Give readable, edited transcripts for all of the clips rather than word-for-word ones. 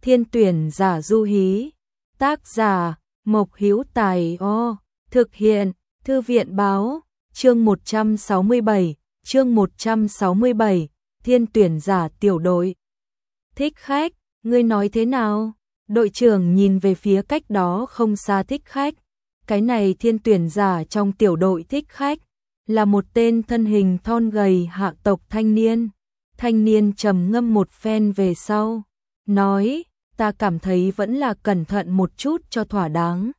Thiên tuyển giả Du Hí. Tác giả Mộc Hữu Tài. Thực hiện Thư viện báo. Chương 167. Thiên tuyển giả tiểu đội. Thích Khách, ngươi nói thế nào? Đội trưởng nhìn về phía cách đó không xa Thích Khách. Cái này thiên tuyển giả trong tiểu đội Thích Khách là một tên thân hình thon gầy hạ tộc thanh niên. Thanh niên trầm ngâm một phen về sau, nói, ta cảm thấy vẫn là cẩn thận một chút cho thỏa đáng.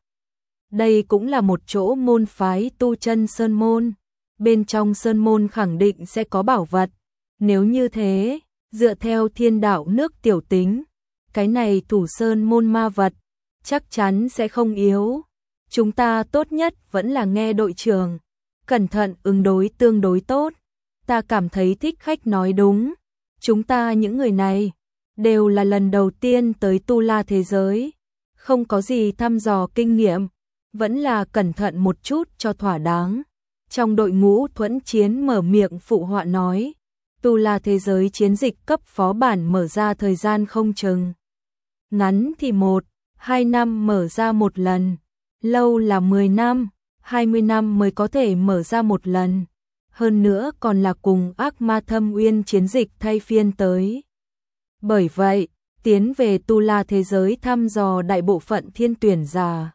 Đây cũng là một chỗ môn phái tu chân sơn môn. Bên trong sơn môn khẳng định sẽ có bảo vật. Nếu như thế, dựa theo thiên đạo nước tiểu tính, cái này thủ sơn môn ma vật chắc chắn sẽ không yếu. Chúng ta tốt nhất vẫn là nghe đội trưởng, cẩn thận ứng đối tương đối tốt. Ta cảm thấy Thích Khách nói đúng. Chúng ta những người này đều là lần đầu tiên tới Tu La thế giới, không có gì thăm dò kinh nghiệm, vẫn là cẩn thận một chút cho thỏa đáng. Trong đội ngũ Thuẫn Chiến mở miệng phụ họa nói, Tu La thế giới chiến dịch cấp phó bản mở ra thời gian không chừng. Ngắn thì 1-2 năm mở ra một lần, lâu là 10 năm, 20 năm mới có thể mở ra một lần. Hơn nữa còn là cùng ác ma thâm uyên chiến dịch thay phiên tới. Bởi vậy, tiến về Tu La thế giới thăm dò đại bộ phận thiên tuyển giả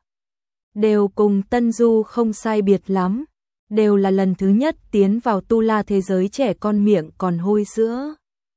đều cùng Tân Du không sai biệt lắm, đều là lần thứ nhất tiến vào Tu La thế giới trẻ con miệng còn hôi sữa.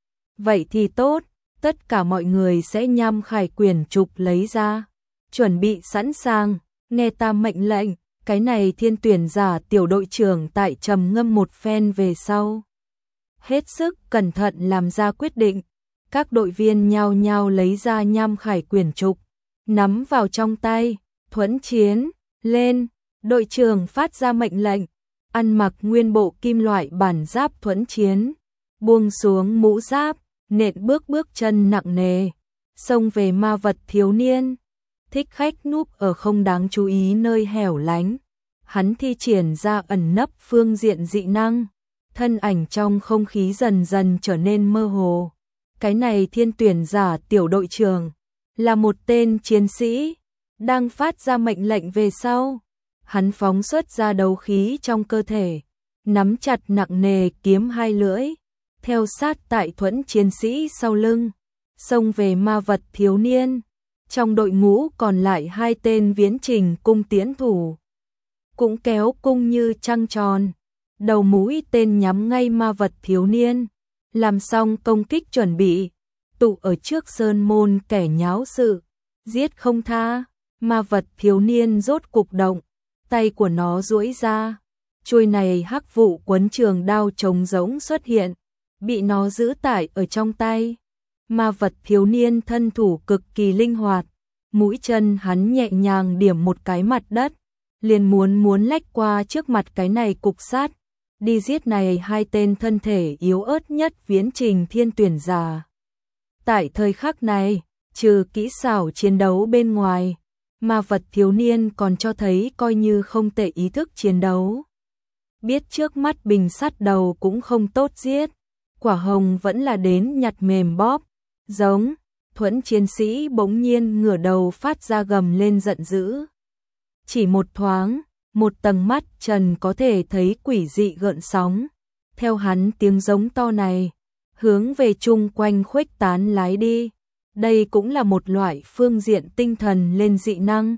Vậy thì tốt, tất cả mọi người sẽ nham khải quyển trục lấy ra, chuẩn bị sẵn sàng, nghe ta mệnh lệnh. Cái này thiên tuyển giả tiểu đội trưởng tại trầm ngâm một phen về sau, hết sức cẩn thận làm ra quyết định. Các đội viên nhao nhao lấy ra nham khải quyển trục, nắm vào trong tay. Thuẫn Chiến, lên! Đội trưởng phát ra mệnh lệnh. Ăn mặc nguyên bộ kim loại bản giáp Thuẫn Chiến, buông xuống mũ giáp, nện bước chân nặng nề, xông về ma vật thiếu niên. Thích Khách núp ở không đáng chú ý nơi hẻo lánh. Hắn thi triển ra ẩn nấp phương diện dị năng, thân ảnh trong không khí dần dần trở nên mơ hồ. Cái này thiên tuyển giả tiểu đội trưởng là một tên chiến sĩ, đang phát ra mệnh lệnh về sau. Hắn phóng xuất ra đấu khí trong cơ thể, nắm chặt nặng nề kiếm hai lưỡi, theo sát tại Thuẫn chiến sĩ sau lưng, xông về ma vật thiếu niên. Trong đội ngũ còn lại hai tên viễn trình cung tiễn thủ, cũng kéo cung như trăng tròn, đầu mũi tên nhắm ngay ma vật thiếu niên, làm xong công kích chuẩn bị, tụ ở trước sơn môn kẻ nháo sự, giết không tha. Ma vật thiếu niên rốt cục động, tay của nó duỗi ra, chuôi này hắc vụ quấn trường đao trống rỗng xuất hiện, bị nó giữ tải ở trong tay. Ma vật thiếu niên thân thủ cực kỳ linh hoạt, mũi chân hắn nhẹ nhàng điểm một cái mặt đất, liền muốn lách qua trước mặt cái này cục sắt, đi giết này hai tên thân thể yếu ớt nhất viễn trình thiên tuyển giả. Tại thời khắc này, trừ kỹ xảo chiến đấu bên ngoài, ma vật thiếu niên còn cho thấy coi như không tệ ý thức chiến đấu. Biết trước mắt bình sắt đầu cũng không tốt giết, quả hồng vẫn là đến nhặt mềm bóp, giống. Thuẫn chiến sĩ bỗng nhiên ngửa đầu phát ra gầm lên giận dữ. Chỉ một thoáng, một tầng mắt trần có thể thấy quỷ dị gợn sóng. Theo hắn tiếng giống to này, hướng về chung quanh khuếch tán lái đi. Đây cũng là một loại phương diện tinh thần lên dị năng,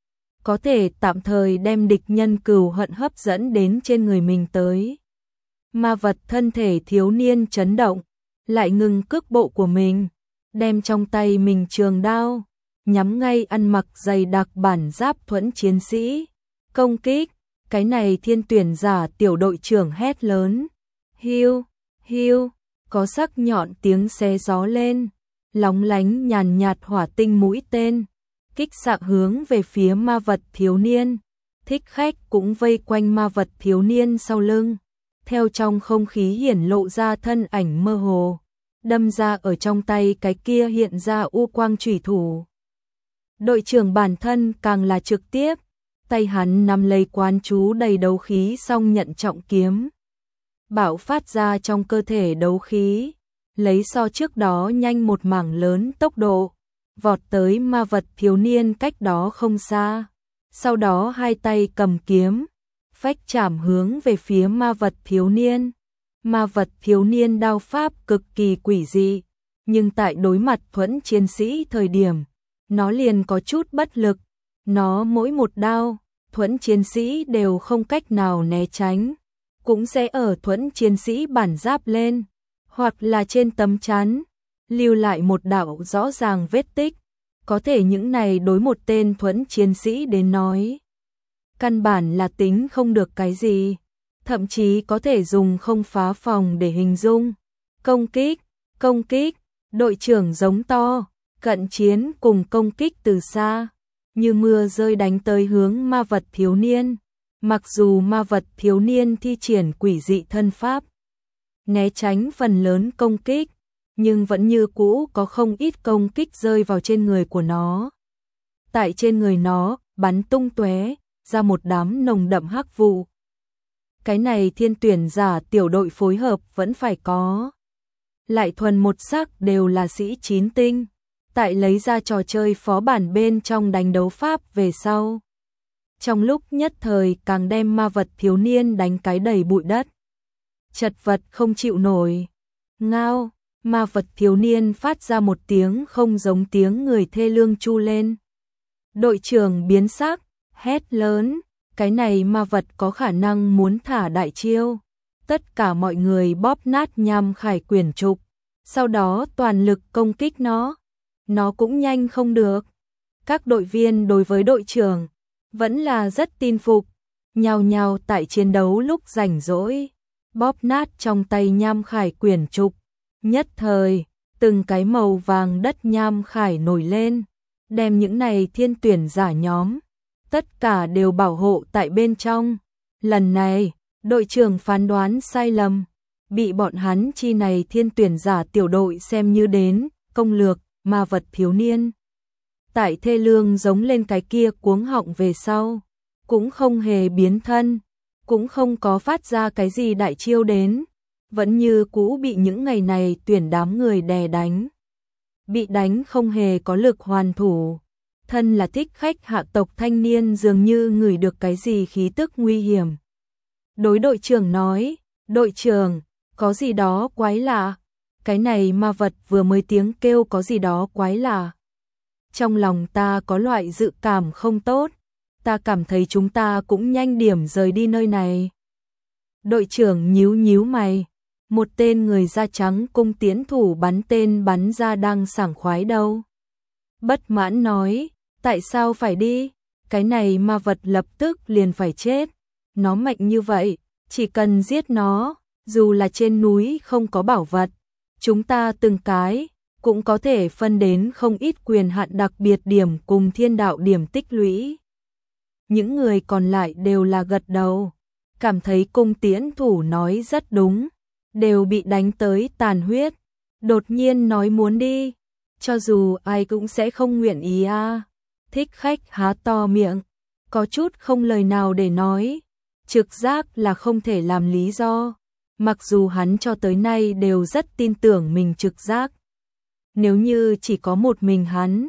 có thể tạm thời đem địch nhân cừu hận hấp dẫn đến trên người mình tới. Ma vật thân thể thiếu niên chấn động, lại ngừng cước bộ của mình, đem trong tay mình trường đao, nhắm ngay ăn mặc dày đặc bản giáp Thuẫn chiến sĩ. Công kích, cái này thiên tuyển giả tiểu đội trưởng hét lớn. Hiu, hiu, có sắc nhọn tiếng xé gió lên, lóng lánh nhàn nhạt hỏa tinh mũi tên, kích xạ hướng về phía ma vật thiếu niên. Thích Khách cũng vây quanh ma vật thiếu niên sau lưng, theo trong không khí hiển lộ ra thân ảnh mơ hồ, đâm ra ở trong tay cái kia hiện ra u quang chủy thủ. Đội trưởng bản thân càng là trực tiếp, tay hắn nắm lấy quán chú đầy đấu khí xong nhận trọng kiếm, bạo phát ra trong cơ thể đấu khí, lấy so trước đó nhanh một mảng lớn tốc độ, vọt tới ma vật thiếu niên cách đó không xa. Sau đó hai tay cầm kiếm, phách chảm hướng về phía ma vật thiếu niên. Ma vật thiếu niên đao pháp cực kỳ quỷ dị, nhưng tại đối mặt thuẫn chiến sĩ thời điểm, nó liền có chút bất lực. Nó mỗi một đao, thuẫn chiến sĩ đều không cách nào né tránh, cũng sẽ ở thuẫn chiến sĩ bản giáp lên, hoặc là trên tấm chắn, lưu lại một đạo rõ ràng vết tích. Có thể những này đối một tên thuẫn chiến sĩ đến nói, căn bản là tính không được cái gì, thậm chí có thể dùng không phá phòng để hình dung. Công kích, đội trưởng giống to, cận chiến cùng công kích từ xa, như mưa rơi đánh tới hướng ma vật thiếu niên. Mặc dù ma vật thiếu niên thi triển quỷ dị thân pháp, né tránh phần lớn công kích, nhưng vẫn như cũ có không ít công kích rơi vào trên người của nó. Tại trên người nó, bắn tung tóe ra một đám nồng đậm hắc vụ. Cái này thiên tuyển giả tiểu đội phối hợp vẫn phải có. Lại thuần một sắc đều là sĩ 9 tinh. Tại lấy ra trò chơi phó bản bên trong đánh đấu pháp về sau. Trong lúc nhất thời càng đem ma vật thiếu niên đánh cái đầy bụi đất. Chật vật không chịu nổi. Ngao, ma vật thiếu niên phát ra một tiếng không giống tiếng người thê lương chu lên. Đội trưởng biến sắc, hét lớn, cái này ma vật có khả năng muốn thả đại chiêu. Tất cả mọi người bóp nát nham khải quyển trục, sau đó toàn lực công kích nó. Nó cũng nhanh không được. Các đội viên đối với đội trưởng vẫn là rất tin phục, nhao nhao tại chiến đấu lúc rảnh rỗi, bóp nát trong tay nham khải quyển trục. Nhất thời, từng cái màu vàng đất nham khải nổi lên, đem những này thiên tuyển giả nhóm, tất cả đều bảo hộ tại bên trong. Lần này, đội trưởng phán đoán sai lầm, bị bọn hắn chi này thiên tuyển giả tiểu đội xem như đến, công lược, ma vật thiếu niên. Tại thê lương giống lên cái kia cuống họng về sau, cũng không hề biến thân, cũng không có phát ra cái gì đại chiêu đến, vẫn như cũ bị những ngày này tuyển đám người đè đánh. Bị đánh không hề có lực hoàn thủ. Thân là thích khách hạ tộc thanh niên dường như ngửi được cái gì khí tức nguy hiểm. Đối đội trưởng nói, đội trưởng, có gì đó quái lạ. Cái này ma vật vừa mới tiếng kêu có gì đó quái lạ. Trong lòng ta có loại dự cảm không tốt, ta cảm thấy chúng ta cũng nhanh điểm rời đi nơi này. Đội trưởng nhíu nhíu mày, một tên người da trắng cung tiến thủ bắn tên bắn ra đang sảng khoái đâu. Bất mãn nói, tại sao phải đi, cái này ma vật lập tức liền phải chết, nó mạnh như vậy, chỉ cần giết nó, dù là trên núi không có bảo vật, chúng ta từng cái cũng có thể phân đến không ít quyền hạn đặc biệt điểm cùng thiên đạo điểm tích lũy. Những người còn lại đều là gật đầu, cảm thấy cung tiễn thủ nói rất đúng, đều bị đánh tới tàn huyết, đột nhiên nói muốn đi, cho dù ai cũng sẽ không nguyện ý a. Thích khách há to miệng, có chút không lời nào để nói, trực giác là không thể làm lý do, mặc dù hắn cho tới nay đều rất tin tưởng mình trực giác. Nếu như chỉ có một mình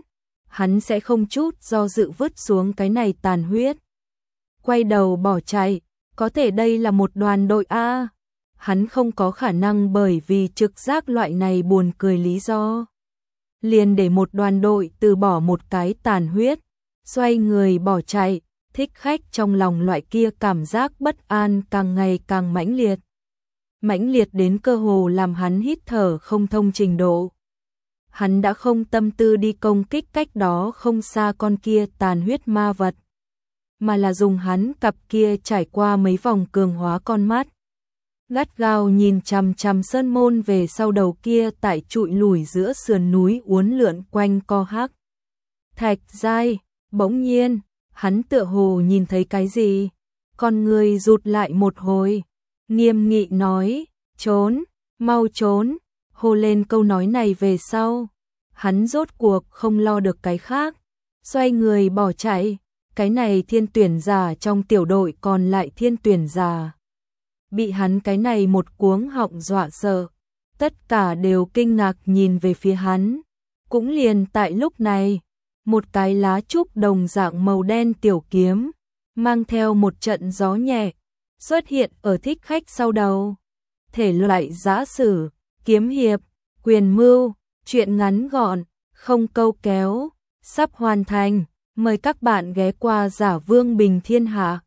hắn sẽ không chút do dự vứt xuống cái này tàn huyết. Quay đầu bỏ chạy, có thể đây là một đoàn đội A. Hắn không có khả năng bởi vì trực giác loại này buồn cười lý do. Liền để một đoàn đội từ bỏ một cái tàn huyết, xoay người bỏ chạy, thích khách trong lòng loại kia cảm giác bất an càng ngày càng mãnh liệt. Mãnh liệt đến cơ hồ làm hắn hít thở không thông trình độ. Hắn đã không tâm tư đi công kích cách đó không xa con kia tàn huyết ma vật, mà là dùng hắn cặp kia trải qua mấy vòng cường hóa con mắt, gắt gao nhìn chằm chằm sơn môn về sau đầu kia tại trụi lùi giữa sườn núi uốn lượn quanh co hắc thạch giai. Bỗng nhiên, hắn tựa hồ nhìn thấy cái gì, con người rụt lại một hồi, nghiêm nghị nói, trốn, mau trốn. Hô lên câu nói này về sau, hắn rốt cuộc không lo được cái khác, xoay người bỏ chạy. Cái này thiên tuyển giả trong tiểu đội còn lại thiên tuyển giả, bị hắn cái này một cuống họng dọa sợ, tất cả đều kinh ngạc nhìn về phía hắn. Cũng liền tại lúc này, một cái lá trúc đồng dạng màu đen tiểu kiếm, mang theo một trận gió nhẹ, xuất hiện ở thích khách sau đầu. Thể loại giã sử, kiếm hiệp, quyền mưu, truyện ngắn gọn, không câu kéo, sắp hoàn thành. Mời các bạn ghé qua Giả Vương Bình Thiên Hạ.